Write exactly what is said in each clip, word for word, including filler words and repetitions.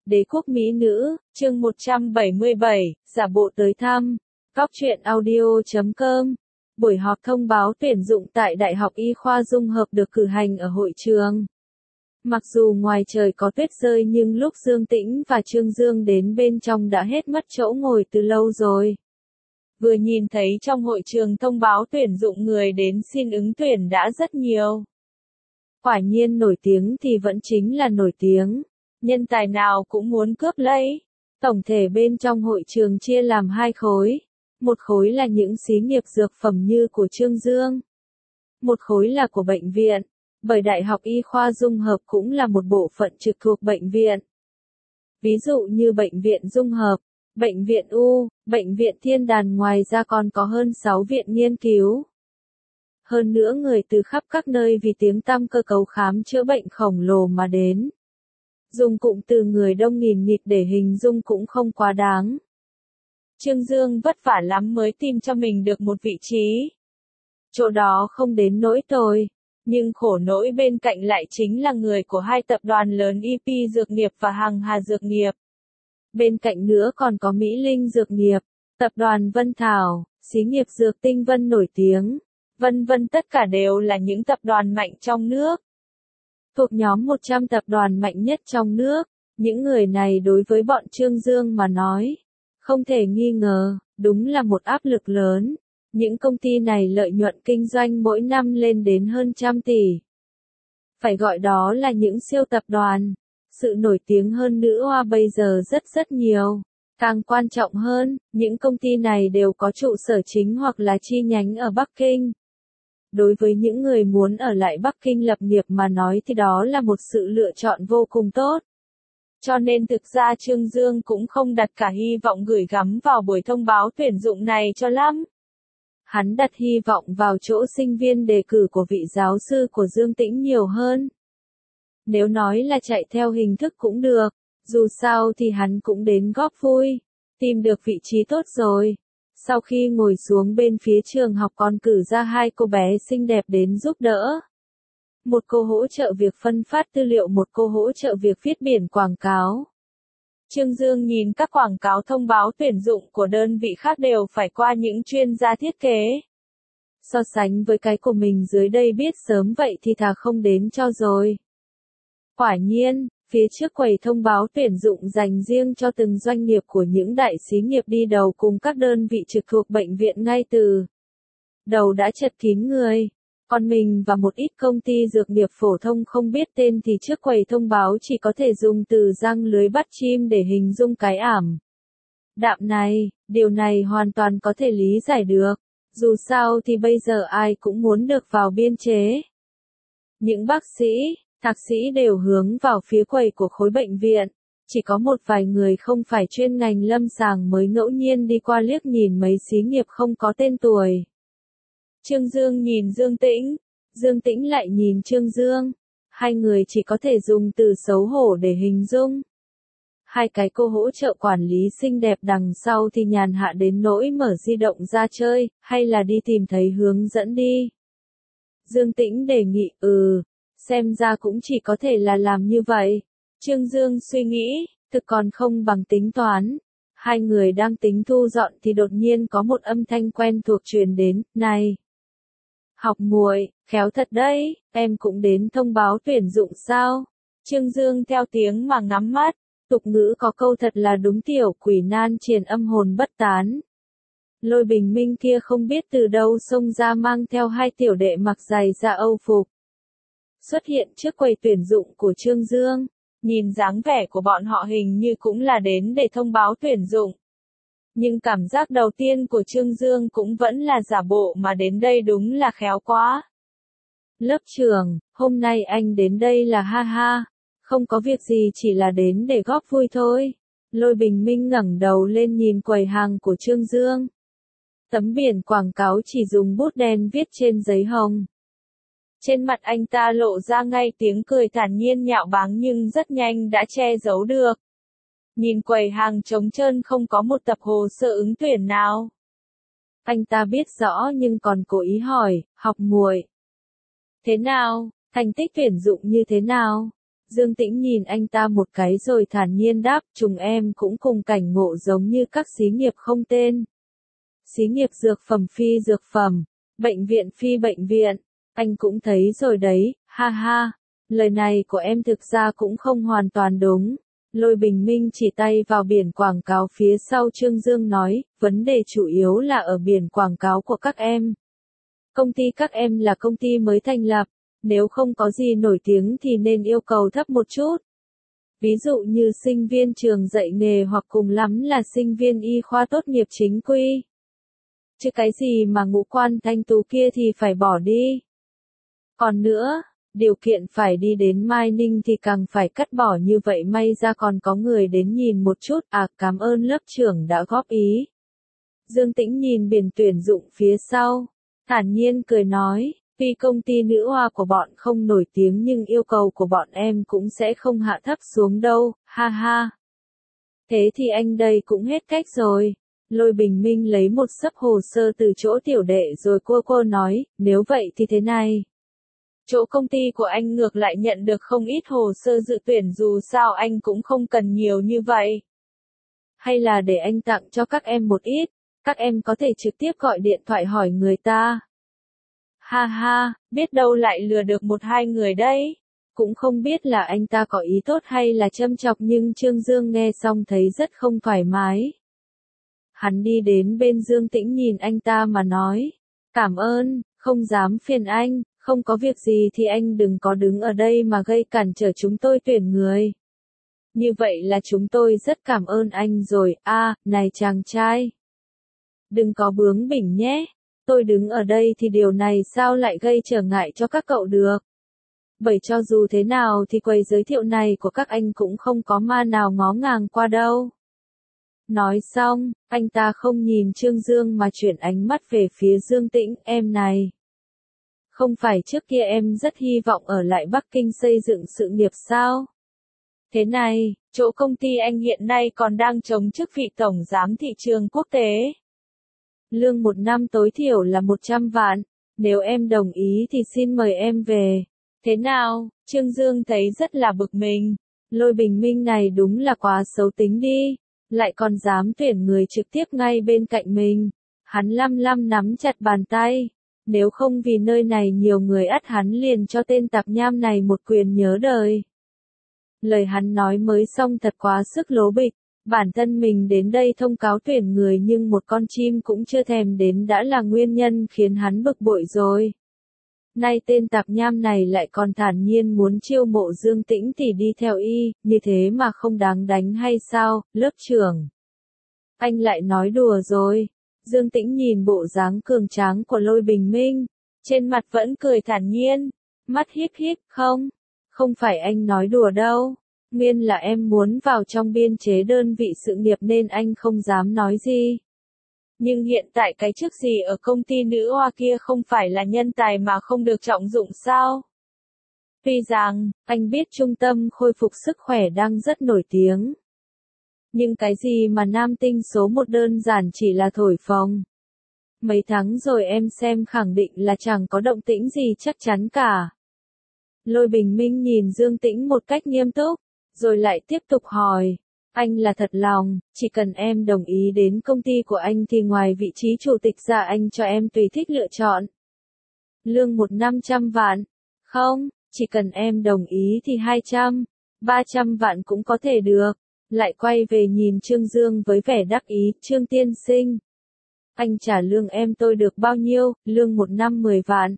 Đế quốc mỹ nữ, chương một trăm bảy mươi bảy, giả bộ tới thăm. Góc truyện audio chấm com. Buổi họp thông báo tuyển dụng tại Đại học Y khoa Dung hợp được cử hành ở hội trường. Mặc dù ngoài trời có tuyết rơi nhưng lúc Dương Tĩnh và Trương Dương đến bên trong đã hết mất chỗ ngồi từ lâu rồi. Vừa nhìn thấy trong hội trường thông báo tuyển dụng người đến xin ứng tuyển đã rất nhiều. Quả nhiên nổi tiếng thì vẫn chính là nổi tiếng. Nhân tài nào cũng muốn cướp lấy. Tổng thể bên trong hội trường chia làm hai khối. Một khối là những xí nghiệp dược phẩm như của Trương Dương. Một khối là của bệnh viện, bởi Đại học Y khoa Dung hợp cũng là một bộ phận trực thuộc bệnh viện. Ví dụ như bệnh viện Dung hợp, bệnh viện U, bệnh viện Thiên Đàn, ngoài ra còn có hơn sáu viện nghiên cứu. Hơn nữa người từ khắp các nơi vì tiếng tăm cơ cấu khám chữa bệnh khổng lồ mà đến. Dùng cụm từ người đông nghìn nghịt để hình dung cũng không quá đáng. Trương Dương vất vả lắm mới tìm cho mình được một vị trí. Chỗ đó không đến nỗi tồi, nhưng khổ nỗi bên cạnh lại chính là người của hai tập đoàn lớn i pê Dược nghiệp và Hằng Hà Dược nghiệp. Bên cạnh nữa còn có Mỹ Linh Dược nghiệp, tập đoàn Vân Thảo, xí nghiệp dược Tinh Vân nổi tiếng, vân vân, tất cả đều là những tập đoàn mạnh trong nước. Thuộc nhóm một trăm tập đoàn mạnh nhất trong nước, những người này đối với bọn Trương Dương mà nói, không thể nghi ngờ, đúng là một áp lực lớn. Những công ty này lợi nhuận kinh doanh mỗi năm lên đến hơn trăm tỷ. Phải gọi đó là những siêu tập đoàn. Sự nổi tiếng hơn nữ hoa bây giờ rất rất nhiều. Càng quan trọng hơn, những công ty này đều có trụ sở chính hoặc là chi nhánh ở Bắc Kinh. Đối với những người muốn ở lại Bắc Kinh lập nghiệp mà nói thì đó là một sự lựa chọn vô cùng tốt. Cho nên thực ra Trương Dương cũng không đặt cả hy vọng gửi gắm vào buổi thông báo tuyển dụng này cho lắm. Hắn đặt hy vọng vào chỗ sinh viên đề cử của vị giáo sư của Dương Tĩnh nhiều hơn. Nếu nói là chạy theo hình thức cũng được, dù sao thì hắn cũng đến góp vui, tìm được vị trí tốt rồi. Sau khi ngồi xuống bên phía trường học còn cử ra hai cô bé xinh đẹp đến giúp đỡ. Một cô hỗ trợ việc phân phát tư liệu, một cô hỗ trợ việc viết biển quảng cáo. Trương Dương nhìn các quảng cáo thông báo tuyển dụng của đơn vị khác đều phải qua những chuyên gia thiết kế. So sánh với cái của mình dưới đây biết sớm vậy thì thà không đến cho rồi. Quả nhiên, phía trước quầy thông báo tuyển dụng dành riêng cho từng doanh nghiệp của những đại xí nghiệp đi đầu cùng các đơn vị trực thuộc bệnh viện ngay từ đầu đã chật kín người. Còn mình và một ít công ty dược nghiệp phổ thông không biết tên thì trước quầy thông báo chỉ có thể dùng từ răng lưới bắt chim để hình dung cái ảm đạm này. Điều này hoàn toàn có thể lý giải được. Dù sao thì bây giờ ai cũng muốn được vào biên chế. Những bác sĩ, thạc sĩ đều hướng vào phía quầy của khối bệnh viện. Chỉ có một vài người không phải chuyên ngành lâm sàng mới ngẫu nhiên đi qua liếc nhìn mấy xí nghiệp không có tên tuổi. Trương Dương nhìn Dương Tĩnh, Dương Tĩnh lại nhìn Trương Dương. Hai người chỉ có thể dùng từ xấu hổ để hình dung. Hai cái cô hỗ trợ quản lý xinh đẹp đằng sau thì nhàn hạ đến nỗi mở di động ra chơi, hay là đi tìm thấy hướng dẫn đi. Dương Tĩnh đề nghị, ừ, xem ra cũng chỉ có thể là làm như vậy. Trương Dương suy nghĩ, thực còn không bằng tính toán. Hai người đang tính thu dọn thì đột nhiên có một âm thanh quen thuộc truyền đến, này. Học muội, khéo thật đấy, em cũng đến thông báo tuyển dụng sao? Trương Dương theo tiếng mà ngắm mắt, tục ngữ có câu thật là đúng, tiểu quỷ nan triền âm hồn bất tán. Lôi Bình Minh kia không biết từ đâu xông ra mang theo hai tiểu đệ mặc giày da Âu phục. Xuất hiện trước quầy tuyển dụng của Trương Dương, nhìn dáng vẻ của bọn họ hình như cũng là đến để thông báo tuyển dụng. Nhưng cảm giác đầu tiên của Trương Dương cũng vẫn là giả bộ mà đến đây đúng là khéo quá. Lớp trưởng, hôm nay anh đến đây là ha ha, không có việc gì chỉ là đến để góp vui thôi. Lôi Bình Minh ngẩng đầu lên nhìn quầy hàng của Trương Dương. Tấm biển quảng cáo chỉ dùng bút đen viết trên giấy hồng. Trên mặt anh ta lộ ra ngay tiếng cười thản nhiên nhạo báng nhưng rất nhanh đã che giấu được. Nhìn quầy hàng trống trơn không có một tập hồ sơ ứng tuyển nào. Anh ta biết rõ nhưng còn cố ý hỏi, học muội. Thế nào, thành tích tuyển dụng như thế nào? Dương Tĩnh nhìn anh ta một cái rồi thản nhiên đáp, chúng em cũng cùng cảnh ngộ giống như các xí nghiệp không tên. Xí nghiệp dược phẩm phi dược phẩm, bệnh viện phi bệnh viện, anh cũng thấy rồi đấy, ha ha. Lời này của em thực ra cũng không hoàn toàn đúng. Lôi Bình Minh chỉ tay vào biển quảng cáo phía sau Trương Dương nói, vấn đề chủ yếu là ở biển quảng cáo của các em. Công ty các em là công ty mới thành lập, nếu không có gì nổi tiếng thì nên yêu cầu thấp một chút. Ví dụ như sinh viên trường dạy nghề hoặc cùng lắm là sinh viên y khoa tốt nghiệp chính quy. Chứ cái gì mà ngũ quan thanh tú kia thì phải bỏ đi. Còn nữa, điều kiện phải đi đến Mai Ninh thì càng phải cắt bỏ như vậy, may ra còn có người đến nhìn một chút, à cảm ơn lớp trưởng đã góp ý. Dương Tĩnh nhìn biển tuyển dụng phía sau, thản nhiên cười nói, tuy công ty nữ hoa của bọn không nổi tiếng nhưng yêu cầu của bọn em cũng sẽ không hạ thấp xuống đâu, ha ha. Thế thì anh đây cũng hết cách rồi. Lôi Bình Minh lấy một xấp hồ sơ từ chỗ tiểu đệ rồi cua cua nói, nếu vậy thì thế này. Chỗ công ty của anh ngược lại nhận được không ít hồ sơ dự tuyển, dù sao anh cũng không cần nhiều như vậy. Hay là để anh tặng cho các em một ít, các em có thể trực tiếp gọi điện thoại hỏi người ta. Ha ha, biết đâu lại lừa được một hai người đấy. Cũng không biết là anh ta có ý tốt hay là châm chọc, nhưng Trương Dương nghe xong thấy rất không thoải mái. Hắn đi đến bên Dương Tĩnh nhìn anh ta mà nói, cảm ơn, không dám phiền anh, không có việc gì thì anh đừng có đứng ở đây mà gây cản trở chúng tôi tuyển người. Như vậy là chúng tôi rất cảm ơn anh rồi, a, à, này chàng trai. Đừng có bướng bỉnh nhé, tôi đứng ở đây thì điều này sao lại gây trở ngại cho các cậu được. Bởi cho dù thế nào thì quầy giới thiệu này của các anh cũng không có ma nào ngó ngàng qua đâu. Nói xong, anh ta không nhìn Trương Dương mà chuyển ánh mắt về phía Dương Tĩnh, em này. Không phải trước kia em rất hy vọng ở lại Bắc Kinh xây dựng sự nghiệp sao? Thế này, chỗ công ty anh hiện nay còn đang chống chức vị tổng giám thị trường quốc tế. Lương một năm tối thiểu là một trăm vạn, nếu em đồng ý thì xin mời em về. Thế nào, Trương Dương thấy rất là bực mình. Lôi Bình Minh này đúng là quá xấu tính đi, lại còn dám tuyển người trực tiếp ngay bên cạnh mình. Hắn lăm lăm nắm chặt bàn tay. Nếu không vì nơi này nhiều người ắt hắn liền cho tên tạp nham này một quyền nhớ đời. Lời hắn nói mới xong thật quá sức lố bịch, bản thân mình đến đây thông cáo tuyển người nhưng một con chim cũng chưa thèm đến đã là nguyên nhân khiến hắn bực bội rồi. Nay tên tạp nham này lại còn thản nhiên muốn chiêu mộ Dương Tĩnh thì đi theo y, như thế mà không đáng đánh hay sao, lớp trưởng? Anh lại nói đùa rồi. Dương Tĩnh nhìn bộ dáng cường tráng của Lôi Bình Minh, trên mặt vẫn cười thản nhiên, mắt híp híp, không, không phải anh nói đùa đâu, nguyên là em muốn vào trong biên chế đơn vị sự nghiệp nên anh không dám nói gì. Nhưng hiện tại cái chức gì ở công ty nữ hoa kia không phải là nhân tài mà không được trọng dụng sao? Tuy rằng, anh biết trung tâm khôi phục sức khỏe đang rất nổi tiếng. Nhưng cái gì mà nam tinh số một đơn giản chỉ là thổi phồng. Mấy tháng rồi em xem khẳng định là chẳng có động tĩnh gì chắc chắn cả. Lôi Bình Minh nhìn Dương Tĩnh một cách nghiêm túc, rồi lại tiếp tục hỏi. Anh là thật lòng, chỉ cần em đồng ý đến công ty của anh thì ngoài vị trí chủ tịch ra anh cho em tùy thích lựa chọn. Lương một năm trăm vạn. Không, chỉ cần em đồng ý thì hai trăm, ba trăm vạn cũng có thể được. Lại quay về nhìn Trương Dương với vẻ đắc ý, Trương tiên sinh. Anh trả lương em tôi được bao nhiêu, lương một năm mười vạn.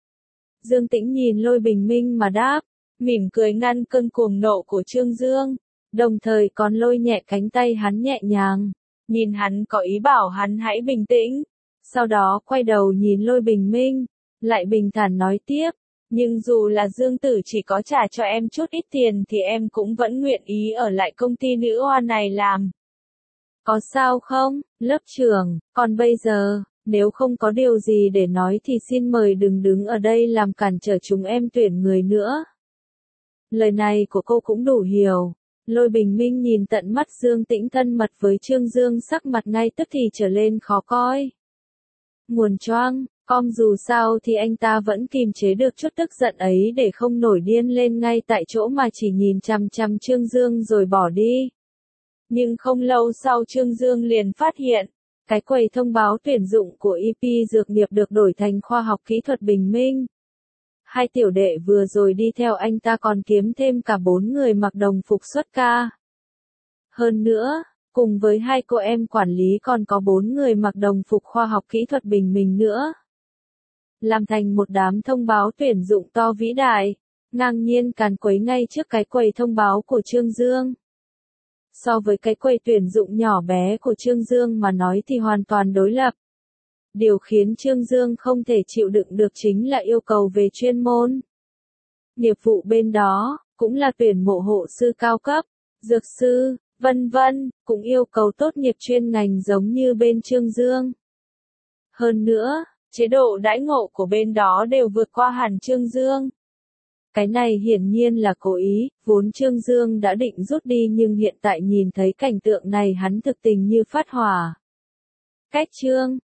Dương Tĩnh nhìn Lôi Bình Minh mà đáp, mỉm cười ngăn cơn cuồng nộ của Trương Dương, đồng thời còn lôi nhẹ cánh tay hắn nhẹ nhàng, nhìn hắn có ý bảo hắn hãy bình tĩnh, sau đó quay đầu nhìn Lôi Bình Minh, lại bình thản nói tiếp, nhưng dù là Dương Tử chỉ có trả cho em chút ít tiền thì em cũng vẫn nguyện ý ở lại công ty nữ hoa này làm. Có sao không, lớp trưởng, còn bây giờ, nếu không có điều gì để nói thì xin mời đừng đứng ở đây làm cản trở chúng em tuyển người nữa. Lời này của cô cũng đủ hiểu. Lôi Bình Minh nhìn tận mắt Dương Tĩnh thân mật với Trương Dương, sắc mặt ngay tức thì trở lên khó coi. Nguồn choang, Com dù sao thì anh ta vẫn kìm chế được chút tức giận ấy để không nổi điên lên ngay tại chỗ mà chỉ nhìn chằm chằm Trương Dương rồi bỏ đi. Nhưng không lâu sau Trương Dương liền phát hiện, cái quầy thông báo tuyển dụng của i pê Dược nghiệp được đổi thành khoa học kỹ thuật Bình Minh. Hai tiểu đệ vừa rồi đi theo anh ta còn kiếm thêm cả bốn người mặc đồng phục xuất ca. Hơn nữa, cùng với hai cô em quản lý còn có bốn người mặc đồng phục khoa học kỹ thuật Bình Minh nữa. Làm thành một đám thông báo tuyển dụng to vĩ đại, ngang nhiên càn quấy ngay trước cái quầy thông báo của Trương Dương. So với cái quầy tuyển dụng nhỏ bé của Trương Dương mà nói thì hoàn toàn đối lập. Điều khiến Trương Dương không thể chịu đựng được chính là yêu cầu về chuyên môn. Nghiệp vụ bên đó, cũng là tuyển mộ hộ sư cao cấp, dược sư, vân vân, cũng yêu cầu tốt nghiệp chuyên ngành giống như bên Trương Dương. Hơn nữa, chế độ đãi ngộ của bên đó đều vượt qua hẳn Trương Dương. Cái này hiển nhiên là cố ý, vốn Trương Dương đã định rút đi nhưng hiện tại nhìn thấy cảnh tượng này hắn thực tình như phát hỏa. Cách Trương